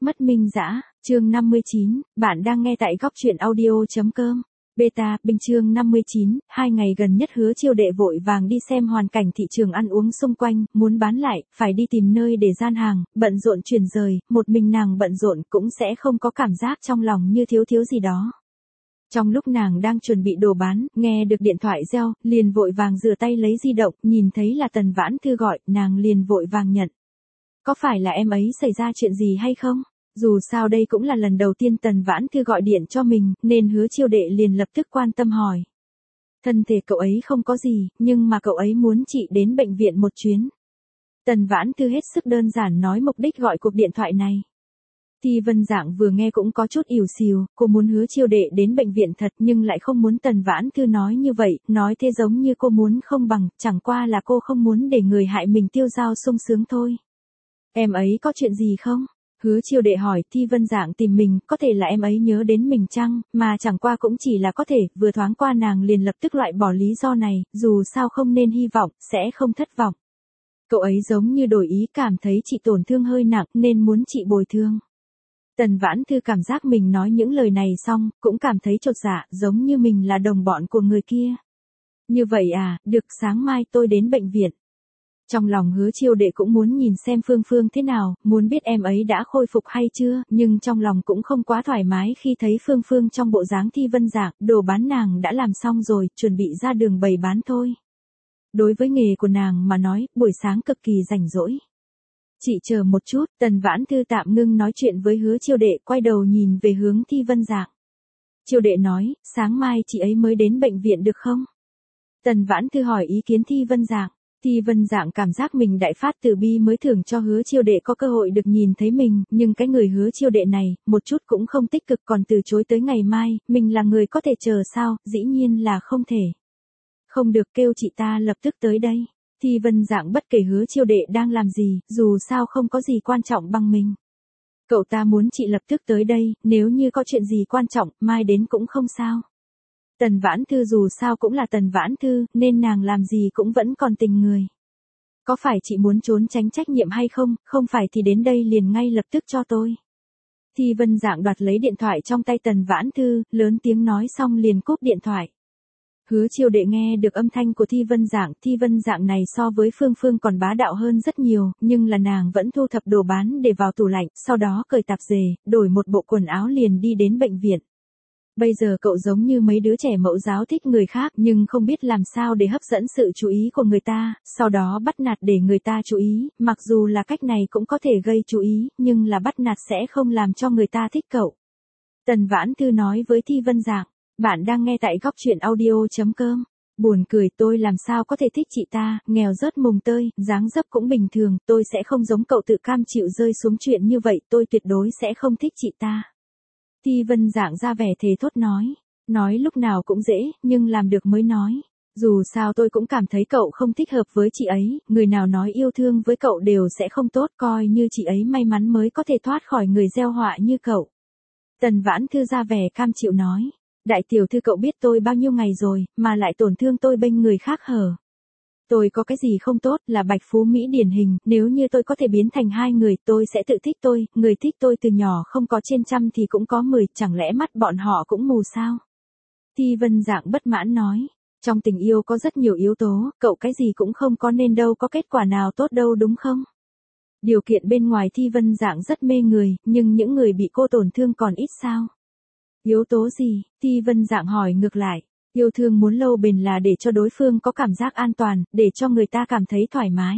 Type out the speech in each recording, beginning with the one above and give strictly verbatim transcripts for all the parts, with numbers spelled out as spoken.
Mất Minh Dã, chương năm mươi chín, bạn đang nghe tại góc truyện audio.com. Beta, Bình chương năm mươi chín, hai ngày gần nhất Hứa Chiêu Đệ vội vàng đi xem hoàn cảnh thị trường ăn uống xung quanh, muốn bán lại, phải đi tìm nơi để gian hàng, bận rộn chuyển rời, một mình nàng bận rộn cũng sẽ không có cảm giác trong lòng như thiếu thiếu gì đó. Trong lúc nàng đang chuẩn bị đồ bán, nghe được điện thoại reo, liền vội vàng rửa tay lấy di động, nhìn thấy là Tần Vãn Thư gọi, nàng liền vội vàng nhận. Có phải là em ấy xảy ra chuyện gì hay không? Dù sao đây cũng là lần đầu tiên Tần Vãn Thư gọi điện cho mình, nên Hứa Chiêu Đệ liền lập tức quan tâm hỏi. Thân thể cậu ấy không có gì, nhưng mà cậu ấy muốn chị đến bệnh viện một chuyến. Tần Vãn Thư hết sức đơn giản nói mục đích gọi cuộc điện thoại này. Thi Vân Dạng vừa nghe cũng có chút ỉu xìu, cô muốn Hứa Chiêu Đệ đến bệnh viện thật nhưng lại không muốn Tần Vãn Thư nói như vậy, nói thế giống như cô muốn không bằng, chẳng qua là cô không muốn để người hại mình tiêu dao sung sướng thôi. Em ấy có chuyện gì không? Hứa Chiêu Đệ hỏi. Thi Vân Dạng tìm mình, có thể là em ấy nhớ đến mình chăng, mà chẳng qua cũng chỉ là có thể, vừa thoáng qua nàng liền lập tức loại bỏ lý do này, dù sao không nên hy vọng, sẽ không thất vọng. Cậu ấy giống như đổi ý, cảm thấy chị tổn thương hơi nặng nên muốn chị bồi thường. Tần Vãn Thư cảm giác mình nói những lời này xong, cũng cảm thấy chột dạ, giống như mình là đồng bọn của người kia. Như vậy à, được, sáng mai tôi đến bệnh viện. Trong lòng Hứa Chiêu Đệ cũng muốn nhìn xem Phương Phương thế nào, muốn biết em ấy đã khôi phục hay chưa, nhưng trong lòng cũng không quá thoải mái khi thấy Phương Phương trong bộ dáng Thi Vân Dạng, đồ bán nàng đã làm xong rồi, chuẩn bị ra đường bày bán thôi. Đối với nghề của nàng mà nói, buổi sáng cực kỳ rảnh rỗi. Chị chờ một chút, Tần Vãn Thư tạm ngưng nói chuyện với Hứa Chiêu Đệ, quay đầu nhìn về hướng Thi Vân Dạng. Chiêu Đệ nói, sáng mai chị ấy mới đến bệnh viện được không? Tần Vãn Thư hỏi ý kiến Thi Vân Dạng. Thi Vân Dạng cảm giác mình đại phát từ bi mới thưởng cho Hứa Chiêu Đệ có cơ hội được nhìn thấy mình, nhưng cái người Hứa Chiêu Đệ này, một chút cũng không tích cực còn từ chối tới ngày mai, mình là người có thể chờ sao, dĩ nhiên là không thể. Không được, kêu chị ta lập tức tới đây. Thi Vân Dạng bất kể Hứa Chiêu Đệ đang làm gì, dù sao không có gì quan trọng bằng mình. Cậu ta muốn chị lập tức tới đây, nếu như có chuyện gì quan trọng, mai đến cũng không sao. Tần Vãn Thư dù sao cũng là Tần Vãn Thư, nên nàng làm gì cũng vẫn còn tình người. Có phải chị muốn trốn tránh trách nhiệm hay không, không phải thì đến đây liền ngay lập tức cho tôi. Thi Vân Dạng đoạt lấy điện thoại trong tay Tần Vãn Thư, lớn tiếng nói xong liền cúp điện thoại. Hứa Chiêu Đệ nghe được âm thanh của Thi Vân Dạng, Thi Vân Dạng này so với Phương Phương còn bá đạo hơn rất nhiều, nhưng là nàng vẫn thu thập đồ bán để vào tủ lạnh, sau đó cởi tạp dề, đổi một bộ quần áo liền đi đến bệnh viện. Bây giờ cậu giống như mấy đứa trẻ mẫu giáo thích người khác nhưng không biết làm sao để hấp dẫn sự chú ý của người ta, sau đó bắt nạt để người ta chú ý, mặc dù là cách này cũng có thể gây chú ý, nhưng là bắt nạt sẽ không làm cho người ta thích cậu. Tần Vãn Thư nói với Thi Vân Dạng, bạn đang nghe tại góc truyện audio.com. Buồn cười, tôi làm sao có thể thích chị ta, nghèo rớt mùng tơi, dáng dấp cũng bình thường, tôi sẽ không giống cậu tự cam chịu rơi xuống chuyện như vậy, tôi tuyệt đối sẽ không thích chị ta. Thi Vân Dạng ra vẻ thề thốt nói, nói lúc nào cũng dễ, nhưng làm được mới nói. Dù sao tôi cũng cảm thấy cậu không thích hợp với chị ấy, người nào nói yêu thương với cậu đều sẽ không tốt, coi như chị ấy may mắn mới có thể thoát khỏi người gieo họa như cậu. Tần Vãn Thư ra vẻ cam chịu nói, đại tiểu thư cậu biết tôi bao nhiêu ngày rồi, mà lại tổn thương tôi bênh người khác hở. Tôi có cái gì không tốt, là bạch phú Mỹ điển hình, nếu như tôi có thể biến thành hai người, tôi sẽ tự thích tôi, người thích tôi từ nhỏ không có trên trăm thì cũng có mười, chẳng lẽ mắt bọn họ cũng mù sao? Thi Vân Dạng bất mãn nói, trong tình yêu có rất nhiều yếu tố, cậu cái gì cũng không có nên đâu có kết quả nào tốt đâu đúng không? Điều kiện bên ngoài Thi Vân Dạng rất mê người, nhưng những người bị cô tổn thương còn ít sao? Yếu tố gì? Thi Vân Dạng hỏi ngược lại. Yêu thương muốn lâu bền là để cho đối phương có cảm giác an toàn, để cho người ta cảm thấy thoải mái.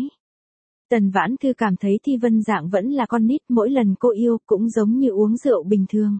Tần Vãn Thư cảm thấy Thi Vân Dạng vẫn là con nít, mỗi lần cô yêu cũng giống như uống rượu bình thường.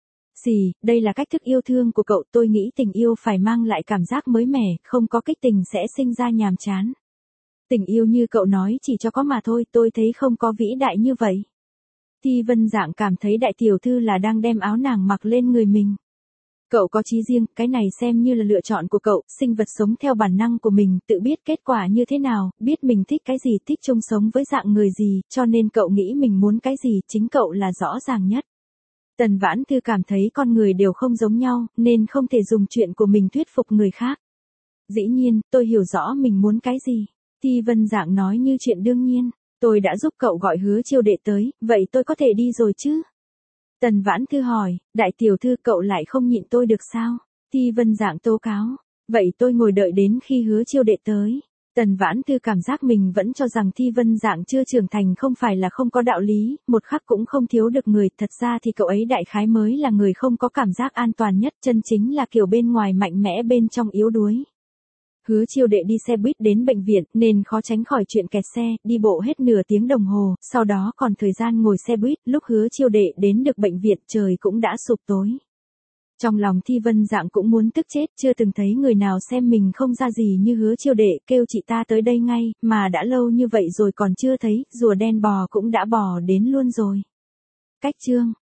Gì, đây là cách thức yêu thương của cậu, tôi nghĩ tình yêu phải mang lại cảm giác mới mẻ, không có kích tình sẽ sinh ra nhàm chán. Tình yêu như cậu nói chỉ cho có mà thôi, tôi thấy không có vĩ đại như vậy. Thi Vân Dạng cảm thấy đại tiểu thư là đang đem áo nàng mặc lên người mình. Cậu có chí riêng, cái này xem như là lựa chọn của cậu, sinh vật sống theo bản năng của mình, tự biết kết quả như thế nào, biết mình thích cái gì, thích chung sống với dạng người gì, cho nên cậu nghĩ mình muốn cái gì, chính cậu là rõ ràng nhất. Tần Vãn Thư cảm thấy con người đều không giống nhau, nên không thể dùng chuyện của mình thuyết phục người khác. Dĩ nhiên, tôi hiểu rõ mình muốn cái gì. Thi Vân Dạng nói như chuyện đương nhiên, tôi đã giúp cậu gọi Hứa Chiêu Đệ tới, vậy tôi có thể đi rồi chứ? Tần Vãn Thư hỏi, đại tiểu thư cậu lại không nhịn tôi được sao? Thi Vân Dạng tố cáo, vậy tôi ngồi đợi đến khi Hứa Chiêu Đệ tới. Tần Vãn Thư cảm giác mình vẫn cho rằng Thi Vân Dạng chưa trưởng thành không phải là không có đạo lý, một khắc cũng không thiếu được người, thật ra thì cậu ấy đại khái mới là người không có cảm giác an toàn nhất, chân chính là kiểu bên ngoài mạnh mẽ bên trong yếu đuối. Hứa Chiêu Đệ đi xe buýt đến bệnh viện nên khó tránh khỏi chuyện kẹt xe, đi bộ hết nửa tiếng đồng hồ, sau đó còn thời gian ngồi xe buýt, lúc Hứa Chiêu Đệ đến được bệnh viện trời cũng đã sụp tối. Trong lòng Thi Vân Dạng cũng muốn tức chết, chưa từng thấy người nào xem mình không ra gì như Hứa Chiêu Đệ, kêu chị ta tới đây ngay, mà đã lâu như vậy rồi còn chưa thấy, rùa đen bò cũng đã bò đến luôn rồi. Cách chương